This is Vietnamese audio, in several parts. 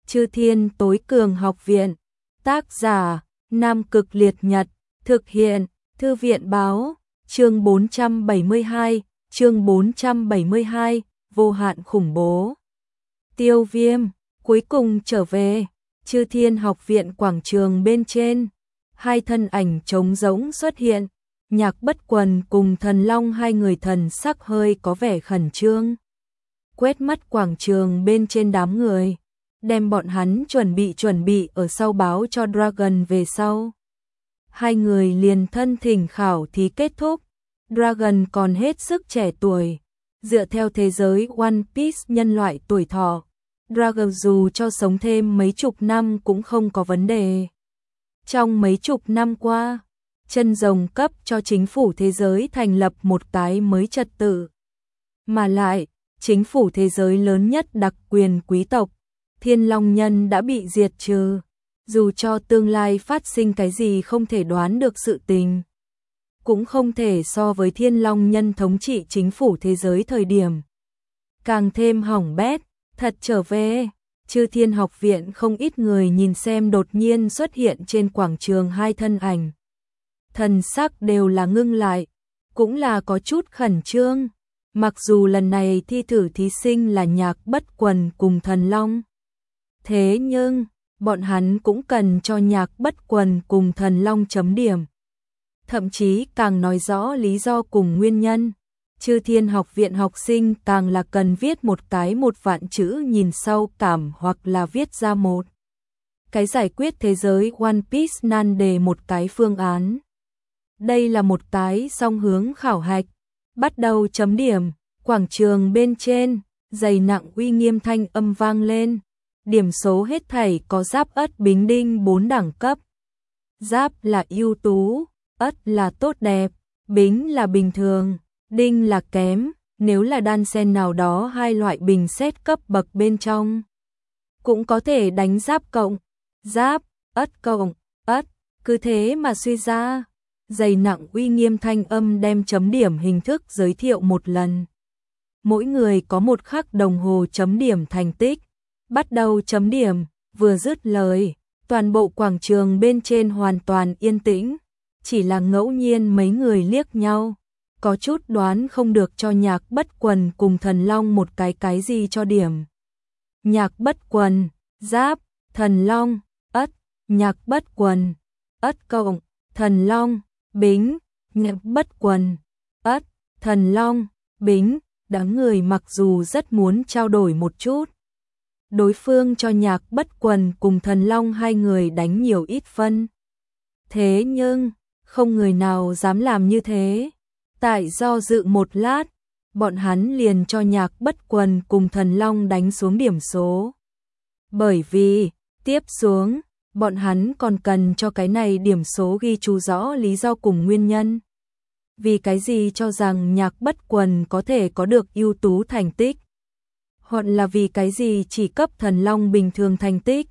Chư Thiên Tối Cường Học Viện. Tác giả: Nam Cực Liệt Nhật. Thực hiện: Thư viện báo. Chương 472, vô hạn khủng bố. Tiêu Viêm cuối cùng trở về. Chư Thiên Học Viện quảng trường bên trên, hai thân ảnh trống rỗng xuất hiện. Nhạc Bất Quần cùng Thần Long hai người thần sắc hơi có vẻ khẩn trương. Quét mắt quảng trường bên trên đám người, đem bọn hắn chuẩn bị ở sau báo cho Dragon về sau. Hai người liền thân thỉnh khảo thí kết thúc. Dragon còn hết sức trẻ tuổi. Dựa theo thế giới One Piece nhân loại tuổi thọ, Dragon dù cho sống thêm mấy chục năm cũng không có vấn đề. Trong mấy chục năm qua, chân rồng cấp cho chính phủ thế giới thành lập một cái mới trật tự. Mà lại, chính phủ thế giới lớn nhất đặc quyền quý tộc, Thiên Long Nhân đã bị diệt trừ. Dù cho tương lai phát sinh cái gì không thể đoán được sự tình, cũng không thể so với Thiên Long Nhân thống trị chính phủ thế giới thời điểm. Càng thêm hỏng bét, thật trở về. Chư Thiên Học Viện không ít người nhìn xem đột nhiên xuất hiện trên quảng trường hai thân ảnh. Thần sắc đều là ngưng lại, cũng là có chút khẩn trương. Mặc dù lần này thi thử thí sinh là Nhạc Bất Quần cùng Thần Long, thế nhưng bọn hắn cũng cần cho Nhạc Bất Quần cùng Thần Long chấm điểm. Thậm chí càng nói rõ lý do cùng nguyên nhân. Chư Thiên Học Viện học sinh càng là cần viết một cái 1.000 chữ nhìn sau cảm, hoặc là viết ra một cái giải quyết thế giới One Piece nan đề, một cái phương án. Đây là một cái song hướng khảo hạch. Bắt đầu chấm điểm. Quảng trường bên trên, dày nặng uy nghiêm thanh âm vang lên. Điểm số hết thảy có Giáp, Ất, Bính, Đinh 4 đẳng cấp. Giáp là ưu tú, Ất là tốt đẹp, Bính là bình thường, Đinh là kém. Nếu là đan xen nào đó hai loại bình xét cấp bậc bên trong, cũng có thể đánh Giáp cộng, Giáp, Ất cộng, Ất, cứ thế mà suy ra. Dày nặng uy nghiêm thanh âm đem chấm điểm hình thức giới thiệu một lần. Mỗi người có một khắc đồng hồ chấm điểm thành tích. Bắt đầu chấm điểm, vừa dứt lời, toàn bộ quảng trường bên trên hoàn toàn yên tĩnh. Chỉ là ngẫu nhiên mấy người liếc nhau, có chút đoán không được cho Nhạc Bất Quần cùng Thần Long một cái gì cho điểm. Nhạc Bất Quần, Giáp, Thần Long, Ất. Nhạc Bất Quần, Ất cộng, Thần Long, Bính. Nhạc Bất Quần, Ất, Thần Long, Bính. Đám người mặc dù rất muốn trao đổi một chút, đối phương cho Nhạc Bất Quần cùng Thần Long hai người đánh nhiều ít phân. Thế nhưng, không người nào dám làm như thế. Tại do dự một lát, bọn hắn liền cho Nhạc Bất Quần cùng Thần Long đánh xuống điểm số. Bởi vì, tiếp xuống, bọn hắn còn cần cho cái này điểm số ghi chú rõ lý do cùng nguyên nhân. Vì cái gì cho rằng Nhạc Bất Quần có thể có được ưu tú thành tích, hoặc là vì cái gì chỉ cấp Thần Long bình thường thành tích.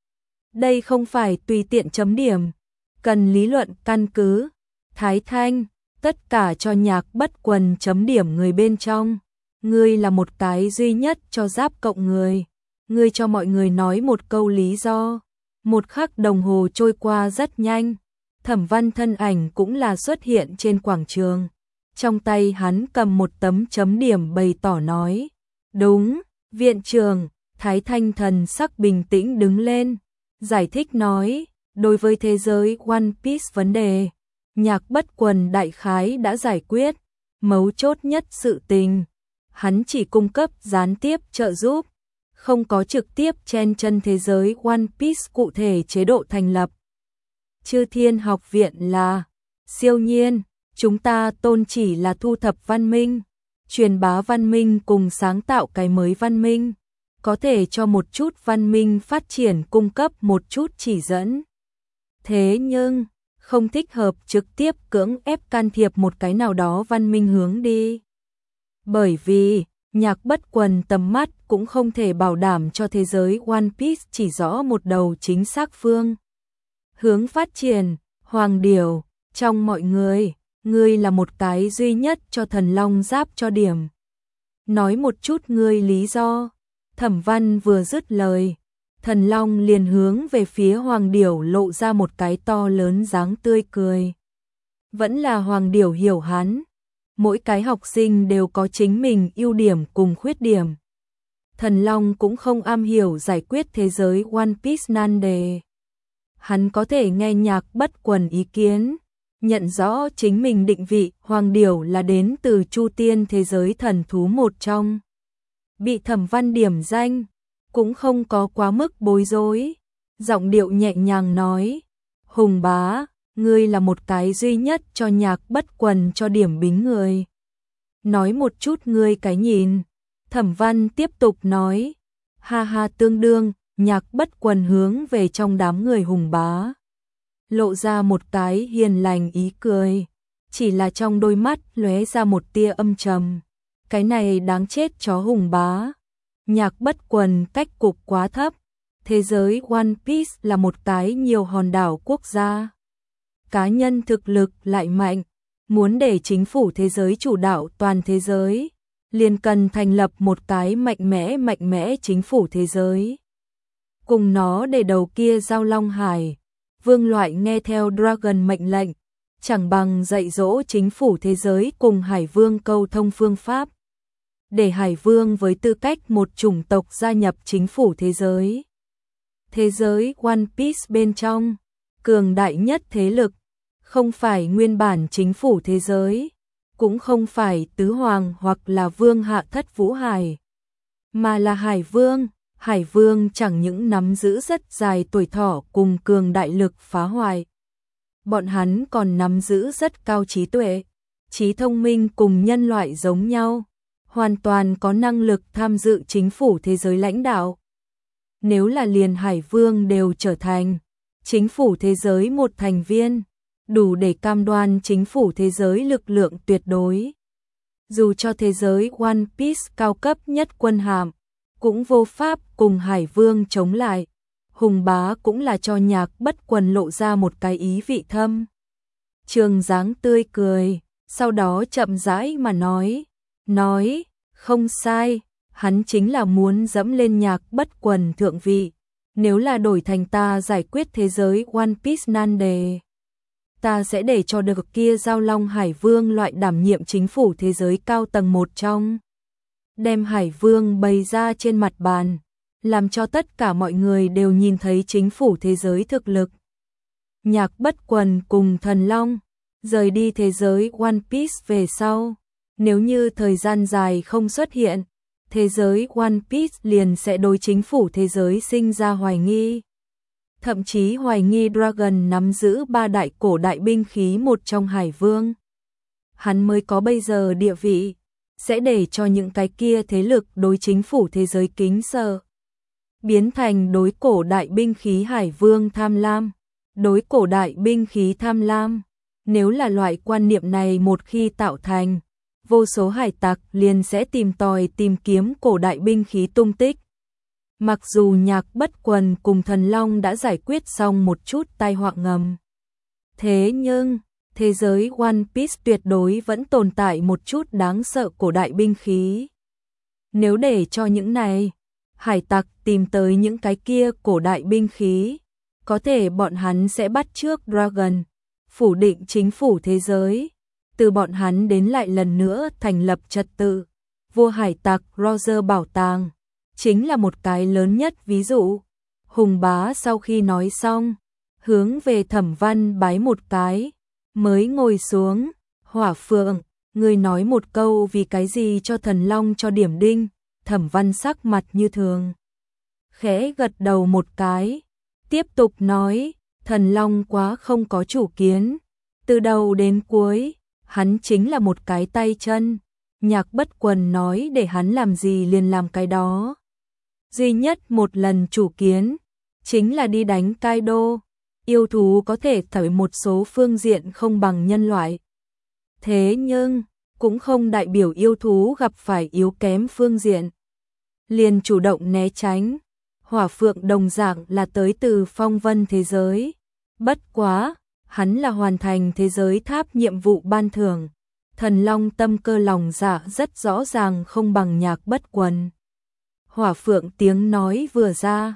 Đây không phải tùy tiện chấm điểm, cần lý luận căn cứ. Thái Thanh, tất cả cho Nhạc Bất Quần chấm điểm người bên trong. Ngươi là một cái duy nhất cho Giáp cộng người. Ngươi cho mọi người nói một câu lý do. Một khắc đồng hồ trôi qua rất nhanh. Thẩm Văn thân ảnh cũng là xuất hiện trên quảng trường. Trong tay hắn cầm một tấm chấm điểm bày tỏ nói. Đúng, viện trưởng. Thái Thanh thần sắc bình tĩnh đứng lên, giải thích nói, đối với thế giới One Piece vấn đề, Nhạc Bất Quần đại khái đã giải quyết. Mấu chốt nhất sự tình, hắn chỉ cung cấp gián tiếp trợ giúp, không có trực tiếp chen chân thế giới One Piece cụ thể chế độ thành lập. Chư Thiên Học Viện là siêu nhiên, chúng ta tôn chỉ là thu thập văn minh, truyền bá văn minh cùng sáng tạo cái mới văn minh, có thể cho một chút văn minh phát triển cung cấp một chút chỉ dẫn. Thế nhưng, không thích hợp trực tiếp cưỡng ép can thiệp một cái nào đó văn minh hướng đi. Bởi vì, Nhạc Bất Quần tầm mắt cũng không thể bảo đảm cho thế giới One Piece chỉ rõ một đầu chính xác phương hướng phát triển. Hoàng Điểu, trong mọi người, ngươi là một cái duy nhất cho Thần Long Giáp cho điểm. Nói một chút ngươi lý do. Thẩm Văn vừa dứt lời, Thần Long liền hướng về phía Hoàng Điểu lộ ra một cái to lớn dáng tươi cười. Vẫn là Hoàng Điểu hiểu hắn. Mỗi cái học sinh đều có chính mình ưu điểm cùng khuyết điểm. Thần Long cũng không am hiểu giải quyết thế giới One Piece nan đề. Hắn có thể nghe nhạc bất quần ý kiến, nhận rõ chính mình định vị. Hoàng Điểu là đến từ Chu Tiên thế giới thần thú một trong. Bị Thẩm Văn điểm danh, cũng không có quá mức bối rối. Giọng điệu nhẹ nhàng nói, Hùng bá, ngươi là một cái duy nhất cho nhạc bất quần cho điểm bính người. Nói một chút ngươi cái nhìn. Thẩm Văn tiếp tục nói, ha ha tương đương. Nhạc bất quần hướng về trong đám người Hùng bá, lộ ra một cái hiền lành ý cười, chỉ là trong đôi mắt lóe ra một tia âm trầm. Cái này đáng chết chó Hùng bá. Nhạc bất quần cách cục quá thấp. Thế giới One Piece là một cái nhiều hòn đảo quốc gia. Cá nhân thực lực lại mạnh, muốn để chính phủ thế giới chủ đạo toàn thế giới, liền cần thành lập một cái mạnh mẽ chính phủ thế giới. Cùng nó để đầu kia giao Long Hải, vương loại nghe theo Dragon mệnh lệnh, chẳng bằng dạy dỗ chính phủ thế giới cùng Hải Vương câu thông phương pháp. Để Hải Vương với tư cách một chủng tộc gia nhập chính phủ thế giới. Thế giới One Piece bên trong, cường đại nhất thế lực, không phải nguyên bản chính phủ thế giới, cũng không phải Tứ Hoàng hoặc là Vương Hạ Thất Vũ Hải, mà là Hải Vương. Hải Vương chẳng những nắm giữ rất dài tuổi thọ cùng cường đại lực phá hoại. Bọn hắn còn nắm giữ rất cao trí tuệ, trí thông minh cùng nhân loại giống nhau, hoàn toàn có năng lực tham dự chính phủ thế giới lãnh đạo. Nếu là liền Hải Vương đều trở thành chính phủ thế giới một thành viên, đủ để cam đoan chính phủ thế giới lực lượng tuyệt đối. Dù cho thế giới One Piece cao cấp nhất quân hạm, cũng vô pháp cùng Hải Vương chống lại. Hùng bá cũng là cho nhạc bất quần lộ ra một cái ý vị thâm trường dáng tươi cười, sau đó chậm rãi mà nói, không sai, hắn chính là muốn dẫm lên nhạc bất quần thượng vị. Nếu là đổi thành ta giải quyết thế giới One Piece nan đề, ta sẽ để cho được kia giao Long Hải Vương loại đảm nhiệm chính phủ thế giới cao tầng một trong. Đem Hải Vương bày ra trên mặt bàn, làm cho tất cả mọi người đều nhìn thấy chính phủ thế giới thực lực. Nhạc bất quần cùng Thần Long rời đi thế giới One Piece về sau, nếu như thời gian dài không xuất hiện, thế giới One Piece liền sẽ đối chính phủ thế giới sinh ra hoài nghi. Thậm chí hoài nghi Dragon nắm giữ 3 đại cổ đại binh khí một trong Hải Vương. Hắn mới có bây giờ địa vị, sẽ để cho những cái kia thế lực đối chính phủ thế giới kính sợ, biến thành đối cổ đại binh khí Hải Vương tham lam. Đối cổ đại binh khí tham lam, nếu là loại quan niệm này một khi tạo thành, vô số hải tặc liền sẽ tìm tòi tìm kiếm cổ đại binh khí tung tích. Mặc dù nhạc bất quần cùng Thần Long đã giải quyết xong một chút tai họa ngầm, thế nhưng thế giới One Piece tuyệt đối vẫn tồn tại một chút đáng sợ cổ đại binh khí. Nếu để cho những này hải tặc tìm tới những cái kia cổ đại binh khí, có thể bọn hắn sẽ bắt chước Dragon, phủ định chính phủ thế giới, từ bọn hắn đến lại lần nữa thành lập trật tự. Vua hải tặc Roger bảo tàng chính là một cái lớn nhất ví dụ. Hùng bá sau khi nói xong, hướng về Thẩm Văn bái một cái, mới ngồi xuống. Hỏa Phượng, ngươi nói một câu vì cái gì cho Thần Long cho điểm đinh. Thẩm Văn sắc mặt như thường, khẽ gật đầu một cái, tiếp tục nói, Thần Long quá không có chủ kiến, từ đầu đến cuối, hắn chính là một cái tay chân, nhạc bất quần nói để hắn làm gì liền làm cái đó. Duy nhất một lần chủ kiến, chính là đi đánh Kaido. Yêu thú có thể tại một số phương diện không bằng nhân loại, thế nhưng cũng không đại biểu yêu thú gặp phải yếu kém phương diện liền chủ động né tránh. Hỏa Phượng đồng dạng là tới từ phong vân thế giới, bất quá hắn là hoàn thành thế giới tháp nhiệm vụ ban thưởng. Thần Long tâm cơ lòng dạ rất rõ ràng không bằng nhạc bất quần. Hỏa Phượng tiếng nói vừa ra,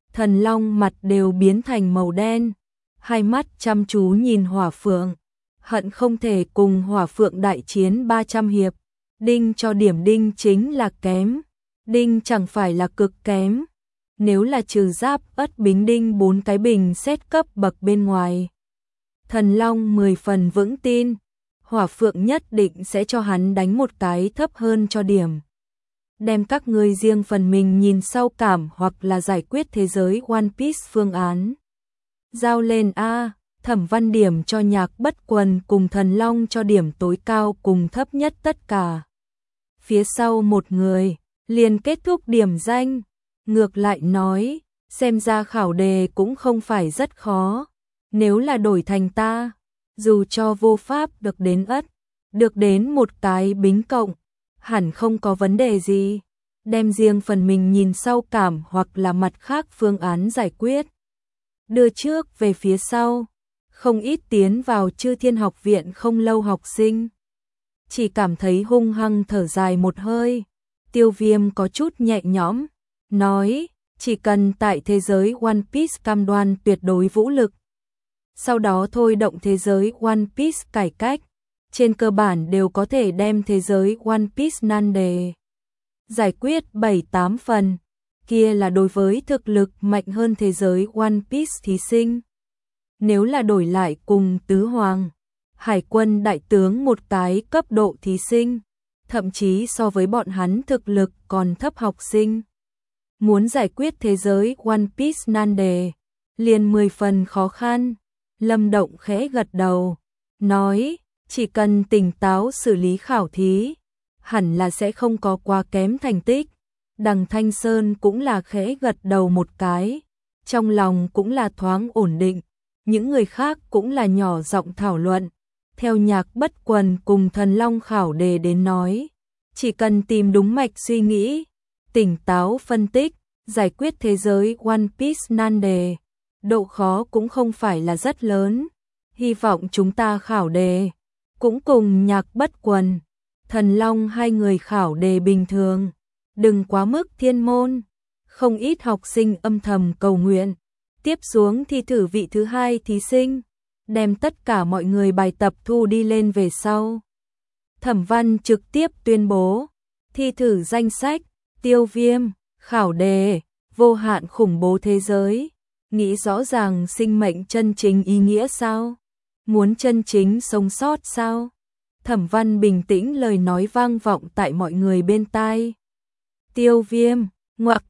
Thần Long mặt đều biến thành màu đen, hai mắt chăm chú nhìn Hỏa Phượng, hận không thể cùng Hỏa Phượng đại chiến 300 hiệp. Đinh cho điểm đinh chính là kém, đinh chẳng phải là cực kém. Nếu là trừ giáp ất bính đinh 4 cái bình xét cấp bậc bên ngoài. Thần Long 10 phần vững tin, Hỏa Phượng nhất định sẽ cho hắn đánh một cái thấp hơn cho điểm. Đem các ngươi riêng phần mình nhìn sau cảm hoặc là giải quyết thế giới One Piece phương án. Giao lên A, Thẩm Văn điểm cho Nhạc Bất Quần cùng Thần Long cho điểm tối cao cùng thấp nhất tất cả. Phía sau một người, liền kết thúc điểm danh. Ngược lại nói, xem ra khảo đề cũng không phải rất khó. Nếu là đổi thành ta, dù cho vô pháp được đến ất, được đến một cái bính cộng, hẳn không có vấn đề gì. Đem riêng phần mình nhìn sau cảm hoặc là mặt khác phương án giải quyết. Đưa trước về phía sau, không ít tiến vào Chư Thiên Học Viện không lâu học sinh. Chỉ cảm thấy hung hăng thở dài một hơi. Tiêu Viêm có chút nhẹ nhõm, nói, chỉ cần tại thế giới One Piece cam đoan tuyệt đối vũ lực. Sau đó thôi động thế giới One Piece cải cách, trên cơ bản đều có thể đem thế giới One Piece nan đề giải quyết 7-8 phần, kia là đối với thực lực mạnh hơn thế giới One Piece thí sinh. Nếu là đổi lại cùng Tứ Hoàng, Hải quân đại tướng một cái cấp độ thí sinh, thậm chí so với bọn hắn thực lực còn thấp học sinh. Muốn giải quyết thế giới One Piece nan đề, liền 10 phần khó khăn. Lâm Động khẽ gật đầu, nói, chỉ cần tỉnh táo xử lý khảo thí, hẳn là sẽ không có quá kém thành tích. Đằng Thanh Sơn cũng là khẽ gật đầu một cái, trong lòng cũng là thoáng ổn định, những người khác cũng là nhỏ giọng thảo luận. Theo Nhạc Bất Quần cùng Thần Long khảo đề đến nói, chỉ cần tìm đúng mạch suy nghĩ, tỉnh táo phân tích, giải quyết thế giới One Piece nan đề, độ khó cũng không phải là rất lớn. Hy vọng chúng ta khảo đề cũng cùng Nhạc Bất Quần, Thần Long hai người khảo đề bình thường, đừng quá mức thiên môn. Không ít học sinh âm thầm cầu nguyện. Tiếp xuống thi thử vị thứ hai thí sinh, đem tất cả mọi người bài tập thu đi lên về sau. Thẩm Văn trực tiếp tuyên bố, thi thử danh sách, Tiêu Viêm, khảo đề, vô hạn khủng bố thế giới. Nghĩ rõ ràng sinh mệnh chân chính ý nghĩa sao? Muốn chân chính sống sót sao? Thẩm Văn bình tĩnh lời nói vang vọng tại mọi người bên tai. Tiêu Viêm, ngoặc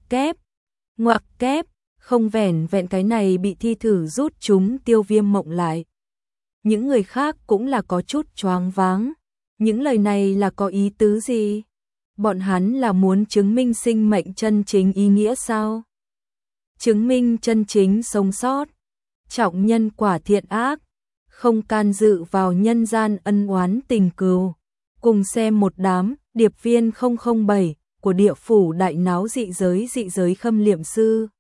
kép, không vẻn vẹn cái này bị thi thử rút chúng Tiêu Viêm mộng lại. Những người khác cũng là có chút choáng váng. Những lời này là có ý tứ gì? Bọn hắn là muốn chứng minh sinh mệnh chân chính ý nghĩa sao? Chứng minh chân chính sống sót, trọng nhân quả thiện ác, không can dự vào nhân gian ân oán tình cừu. Cùng xem một đám điệp viên 007 của địa phủ đại náo dị giới khâm liệm sư.